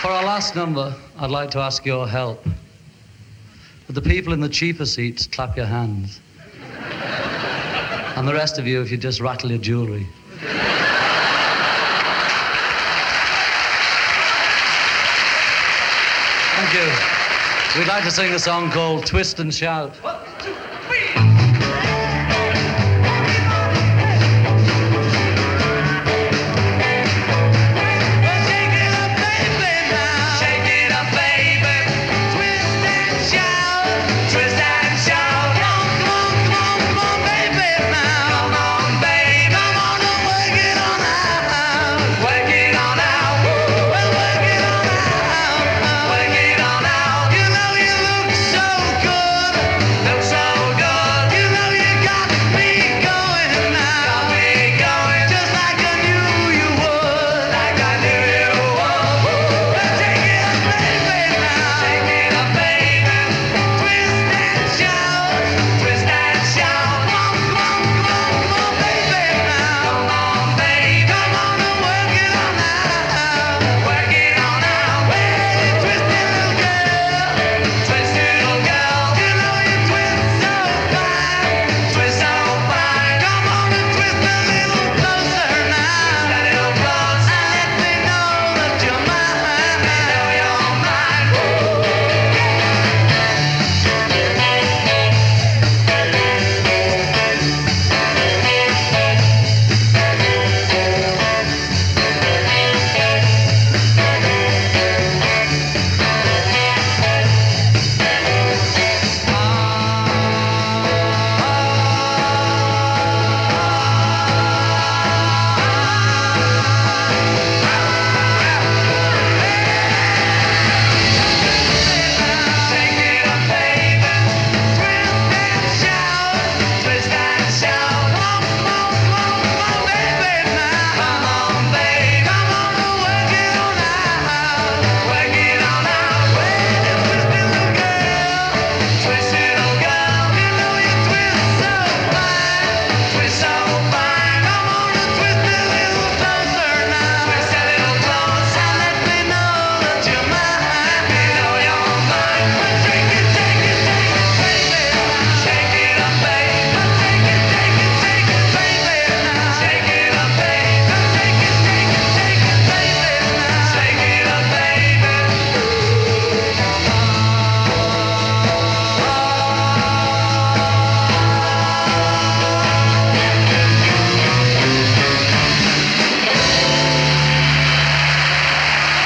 For our last number, I'd like to ask your help. But the people in the cheaper seats, clap your hands. And the rest of you, if you just rattle your jewellery. Thank you. We'd like to sing a song called Twist and Shout.